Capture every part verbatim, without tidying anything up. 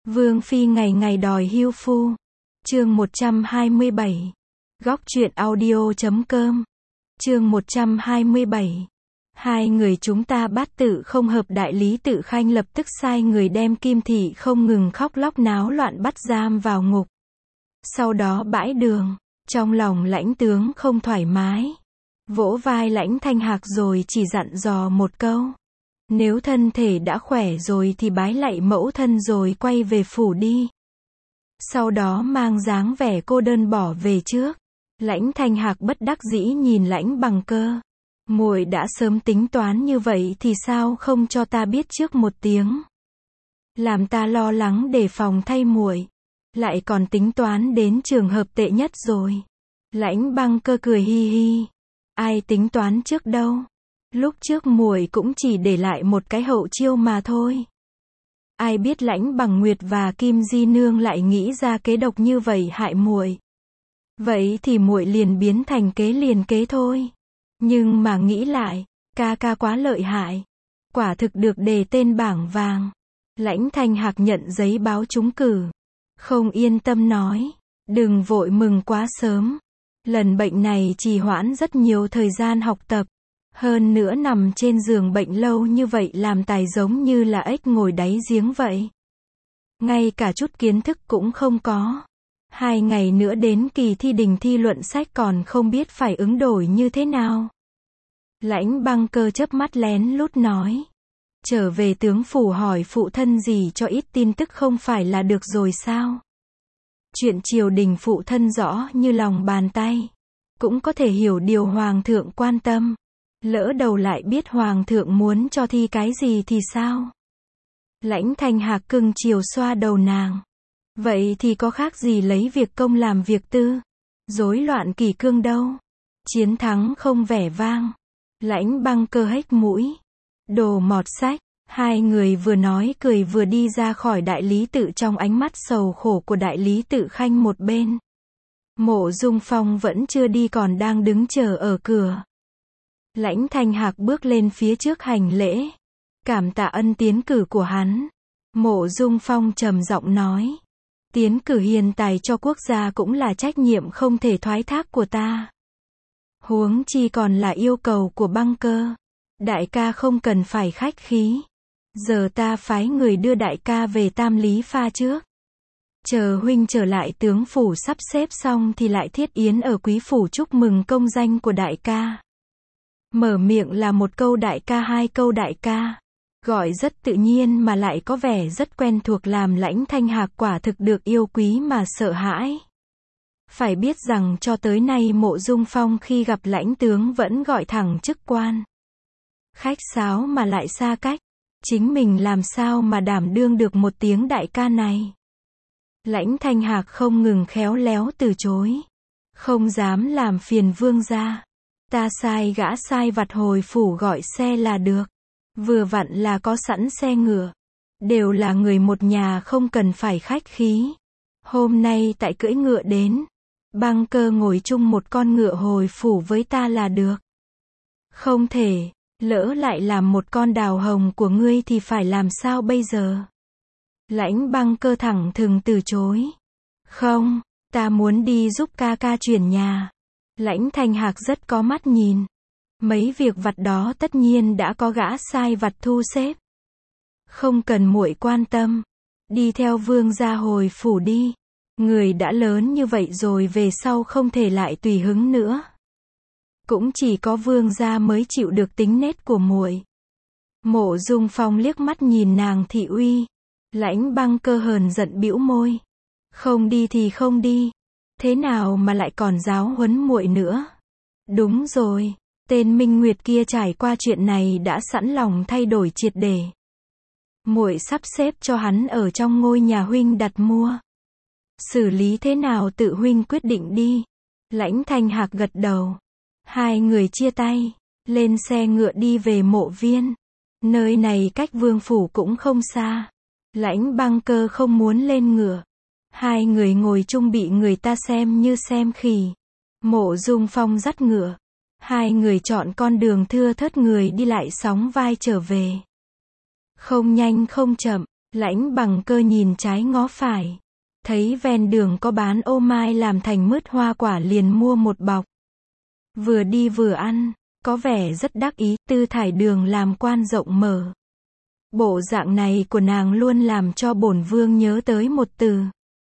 Vương phi ngày ngày đòi hưu phu. Chương một trăm hai mươi bảy. Góc truyện audio chấm com. Chương một trăm hai mươi bảy. Hai người chúng ta bát tự không hợp. Đại lý Tự Khanh lập tức sai người đem Kim Thị không ngừng khóc lóc náo loạn bắt giam vào ngục. Sau đó bãi đường, trong lòng Lãnh tướng không thoải mái. Vỗ vai Lãnh Thanh Hạc rồi chỉ dặn dò một câu. Nếu thân thể đã khỏe rồi thì bái lạy mẫu thân rồi quay về phủ đi. Sau đó mang dáng vẻ cô đơn bỏ về trước. Lãnh Thanh Hạc bất đắc dĩ nhìn Lãnh Bằng Cơ. Muội đã sớm tính toán như vậy thì sao không cho ta biết trước một tiếng. Làm ta lo lắng đề phòng thay muội. Lại còn tính toán đến trường hợp tệ nhất rồi. Lãnh Bằng Cơ cười hi hi. Ai tính toán trước đâu. Lúc trước muội cũng chỉ để lại một cái hậu chiêu mà thôi. Ai biết Lãnh Bằng Nguyệt và Kim Di Nương lại nghĩ ra kế độc như vậy hại muội. Vậy thì muội liền biến thành kế liền kế thôi. Nhưng mà nghĩ lại, ca ca quá lợi hại. Quả thực được đề tên bảng vàng. Lãnh Thanh Hạc nhận giấy báo trúng cử. Không yên tâm nói, đừng vội mừng quá sớm. Lần bệnh này trì hoãn rất nhiều thời gian học tập. Hơn nữa nằm trên giường bệnh lâu như vậy làm tài giống như là ếch ngồi đáy giếng vậy. Ngay cả chút kiến thức cũng không có. Hai ngày nữa đến kỳ thi đình thi luận sách còn không biết phải ứng đổi như thế nào. Lãnh Bằng Cơ chớp mắt lén lút nói. Trở về tướng phủ hỏi phụ thân gì cho ít tin tức không phải là được rồi sao? Chuyện triều đình phụ thân rõ như lòng bàn tay. Cũng có thể hiểu điều hoàng thượng quan tâm. Lỡ đầu lại biết hoàng thượng muốn cho thi cái gì thì sao? Lãnh Thanh Hạc cưng chiều xoa đầu nàng. Vậy thì có khác gì lấy việc công làm việc tư? Rối loạn kỷ cương đâu? Chiến thắng không vẻ vang. Lãnh Bằng Cơ hếch mũi. Đồ mọt sách. Hai người vừa nói cười vừa đi ra khỏi đại lý tự trong ánh mắt sầu khổ của đại lý Tự Khanh một bên. Mộ Dung Phong vẫn chưa đi còn đang đứng chờ ở cửa. Lãnh Thanh Hạc bước lên phía trước hành lễ. Cảm tạ ân tiến cử của hắn. Mộ Dung Phong trầm giọng nói. Tiến cử hiền tài cho quốc gia cũng là trách nhiệm không thể thoái thác của ta. Huống chi còn là yêu cầu của Bằng Cơ. Đại ca không cần phải khách khí. Giờ ta phái người đưa đại ca về Tam Lý Pha trước. Chờ huynh trở lại tướng phủ sắp xếp xong thì lại thiết yến ở quý phủ chúc mừng công danh của đại ca. Mở miệng là một câu đại ca hai câu đại ca. Gọi rất tự nhiên mà lại có vẻ rất quen thuộc làm Lãnh Thanh Hạc quả thực được yêu quý mà sợ hãi. Phải biết rằng cho tới nay Mộ Dung Phong khi gặp Lãnh tướng vẫn gọi thẳng chức quan. Khách sáo mà lại xa cách. Chính mình làm sao mà đảm đương được một tiếng đại ca này. Lãnh Thanh Hạc không ngừng khéo léo từ chối. Không dám làm phiền vương gia. Ta sai gã sai vặt hồi phủ gọi xe là được. Vừa vặn là có sẵn xe ngựa. Đều là người một nhà không cần phải khách khí. Hôm nay tại cưỡi ngựa đến. Bằng Cơ ngồi chung một con ngựa hồi phủ với ta là được. Không thể, lỡ lại làm một con đào hồng của ngươi thì phải làm sao bây giờ? Lãnh Bằng Cơ thẳng thừng từ chối. Không, ta muốn đi giúp ca ca chuyển nhà. Lãnh Thanh Hạc rất có mắt nhìn. Mấy việc vặt đó tất nhiên đã có gã sai vặt thu xếp. Không cần muội quan tâm. Đi theo vương gia hồi phủ đi. Người đã lớn như vậy rồi về sau không thể lại tùy hứng nữa. Cũng chỉ có vương gia mới chịu được tính nết của muội. Mộ Dung Phong liếc mắt nhìn nàng thị uy. Lãnh Bằng Cơ hờn giận bĩu môi. Không đi thì không đi. Thế nào mà lại còn giáo huấn muội nữa? Đúng rồi, tên Minh Nguyệt kia trải qua chuyện này đã sẵn lòng thay đổi triệt để. Muội sắp xếp cho hắn ở trong ngôi nhà huynh đặt mua. Xử lý thế nào tự huynh quyết định đi. Lãnh Thanh Hạc gật đầu. Hai người chia tay, lên xe ngựa đi về Mộ Viên. Nơi này cách vương phủ cũng không xa. Lãnh Bằng Cơ không muốn lên ngựa. Hai người ngồi chung bị người ta xem như xem khỉ. Mộ Dung Phong dắt ngựa. Hai người chọn con đường thưa thớt người đi lại sóng vai trở về. Không nhanh không chậm, Lãnh Bằng Cơ nhìn trái ngó phải. Thấy ven đường có bán ô mai làm thành mứt hoa quả liền mua một bọc. Vừa đi vừa ăn, có vẻ rất đắc ý, tư thải đường làm quan rộng mở. Bộ dạng này của nàng luôn làm cho bổn vương nhớ tới một từ.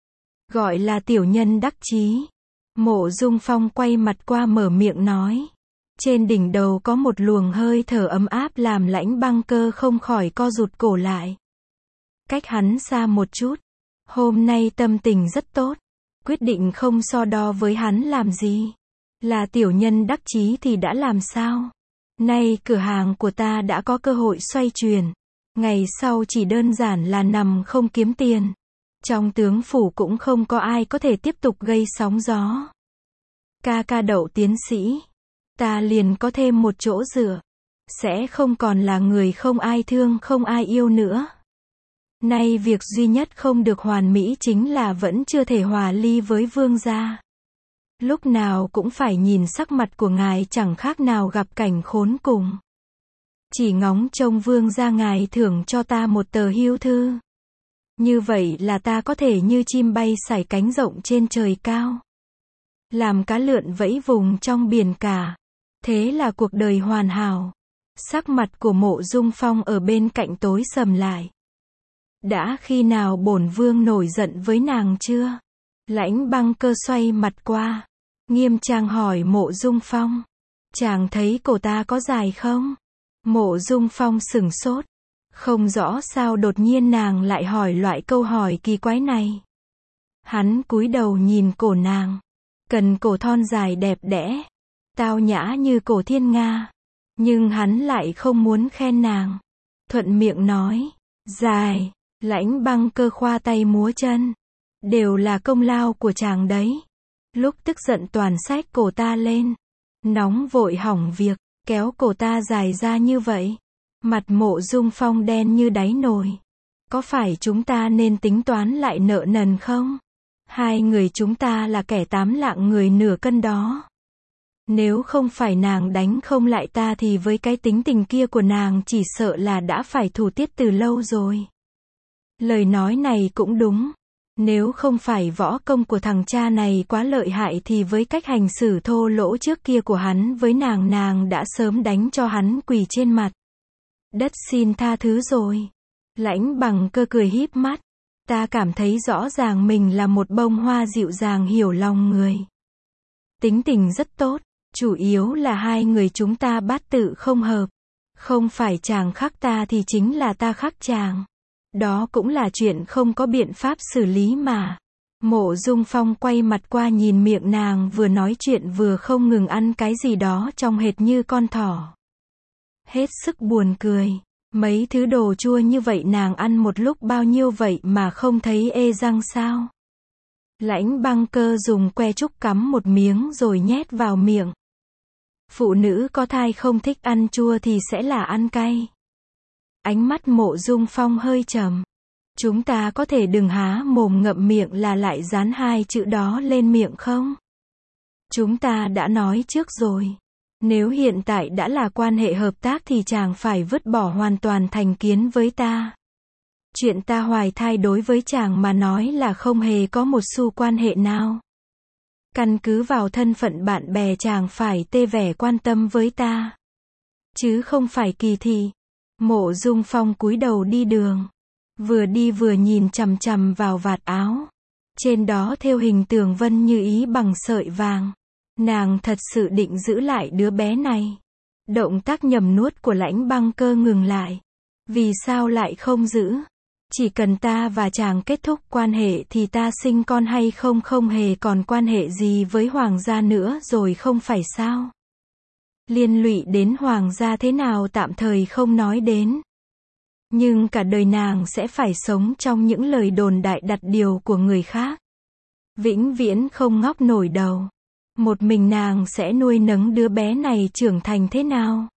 Gọi là tiểu nhân đắc chí. Mộ Dung Phong quay mặt qua mở miệng nói. Trên đỉnh đầu có một luồng hơi thở ấm áp làm Lãnh Băng Cơ không khỏi co rụt cổ lại. Cách hắn xa một chút. Hôm nay tâm tình rất tốt. Quyết định không so đo với hắn làm gì. Là tiểu nhân đắc chí thì đã làm sao? Nay cửa hàng của ta đã có cơ hội xoay chuyển. Ngày sau chỉ đơn giản là nằm không kiếm tiền. Trong tướng phủ cũng không có ai có thể tiếp tục gây sóng gió. Ca ca Đậu tiến sĩ. Ta liền có thêm một chỗ dựa. Sẽ không còn là người không ai thương không ai yêu nữa. Nay việc duy nhất không được hoàn mỹ chính là vẫn chưa thể hòa ly với vương gia. Lúc nào cũng phải nhìn sắc mặt của ngài chẳng khác nào gặp cảnh khốn cùng. Chỉ ngóng trông vương gia ngài thưởng cho ta một tờ hưu thư. Như vậy là ta có thể như chim bay sải cánh rộng trên trời cao. Làm cá lượn vẫy vùng trong biển cả. Thế là cuộc đời hoàn hảo. Sắc mặt của Mộ Dung Phong ở bên cạnh tối sầm lại. Đã khi nào bổn vương nổi giận với nàng chưa? Lãnh Băng Cơ xoay mặt qua. Nghiêm trang hỏi Mộ Dung Phong. Chàng thấy cổ ta có dài không? Mộ Dung Phong sửng sốt. Không rõ sao đột nhiên nàng lại hỏi loại câu hỏi kỳ quái này. Hắn cúi đầu nhìn cổ nàng. Cần cổ thon dài đẹp đẽ. Tao nhã như cổ thiên nga. Nhưng hắn lại không muốn khen nàng. Thuận miệng nói. Dài. Lãnh Băng Cơ khoa tay múa chân. Đều là công lao của chàng đấy. Lúc tức giận toàn xách cổ ta lên. Nóng vội hỏng việc. Kéo cổ ta dài ra như vậy. Mặt Mộ Dung Phong đen như đáy nồi. Có phải chúng ta nên tính toán lại nợ nần không? Hai người chúng ta là kẻ tám lạng người nửa cân đó. Nếu không phải nàng đánh không lại ta thì với cái tính tình kia của nàng chỉ sợ là đã phải thủ tiết từ lâu rồi. Lời nói này cũng đúng. Nếu không phải võ công của thằng cha này quá lợi hại thì với cách hành xử thô lỗ trước kia của hắn với nàng nàng đã sớm đánh cho hắn quỳ trên mặt. Đất xin tha thứ rồi. Lãnh Bằng Cơ cười híp mắt. Ta cảm thấy rõ ràng mình là một bông hoa dịu dàng hiểu lòng người. Tính tình rất tốt. Chủ yếu là hai người chúng ta bát tự không hợp. Không phải chàng khắc ta thì chính là ta khắc chàng. Đó cũng là chuyện không có biện pháp xử lý mà. Mộ Dung Phong quay mặt qua nhìn miệng nàng vừa nói chuyện vừa không ngừng ăn cái gì đó trông hệt như con thỏ. Hết sức buồn cười. Mấy thứ đồ chua như vậy nàng ăn một lúc bao nhiêu vậy mà không thấy ê răng sao? Lãnh Băng Cơ dùng que trúc cắm một miếng rồi nhét vào miệng. Phụ nữ có thai không thích ăn chua thì sẽ là ăn cay. Ánh mắt Mộ Dung Phong hơi trầm. Chúng ta có thể đừng há mồm ngậm miệng là lại dán hai chữ đó lên miệng không? Chúng ta đã nói trước rồi. Nếu hiện tại đã là quan hệ hợp tác thì chàng phải vứt bỏ hoàn toàn thành kiến với ta. Chuyện ta hoài thai đối với chàng mà nói là không hề có một xu quan hệ nào. Căn cứ vào thân phận bạn bè chàng phải tê vẻ quan tâm với ta. Chứ không phải kỳ thị. Mộ Dung Phong cúi đầu đi đường. Vừa đi vừa nhìn chằm chằm vào vạt áo. Trên đó thêu hình tường vân như ý bằng sợi vàng. Nàng thật sự định giữ lại đứa bé này. Động tác nhấm nuốt của Lãnh Băng Cơ ngừng lại. Vì sao lại không giữ? Chỉ cần ta và chàng kết thúc quan hệ thì ta sinh con hay không không hề còn quan hệ gì với hoàng gia nữa rồi không phải sao? Liên lụy đến hoàng gia thế nào tạm thời không nói đến. Nhưng cả đời nàng sẽ phải sống trong những lời đồn đại đặt điều của người khác. Vĩnh viễn không ngóc nổi đầu. Một mình nàng sẽ nuôi nấng đứa bé này trưởng thành thế nào?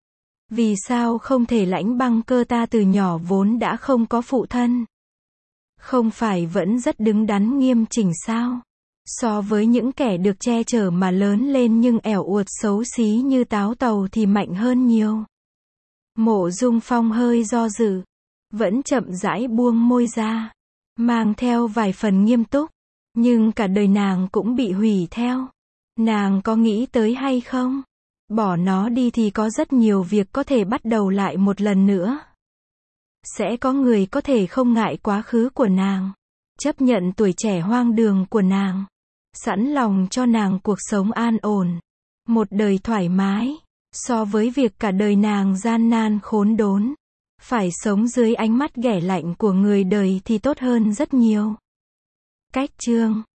Vì sao không thể Lãnh Băng Cơ ta từ nhỏ vốn đã không có phụ thân? Không phải vẫn rất đứng đắn nghiêm chỉnh sao? So với những kẻ được che chở mà lớn lên nhưng ẻo uột xấu xí như táo tàu thì mạnh hơn nhiều. Mộ Dung Phong hơi do dự. vẫn chậm rãi buông môi ra, mang theo vài phần nghiêm túc. Nhưng cả đời nàng cũng bị hủy theo. Nàng có nghĩ tới hay không? Bỏ nó đi thì có rất nhiều việc có thể bắt đầu lại một lần nữa. Sẽ có người có thể không ngại quá khứ của nàng, chấp nhận tuổi trẻ hoang đường của nàng, sẵn lòng cho nàng cuộc sống an ổn, một đời thoải mái, so với việc cả đời nàng gian nan khốn đốn, phải sống dưới ánh mắt ghẻ lạnh của người đời thì tốt hơn rất nhiều. Cách chương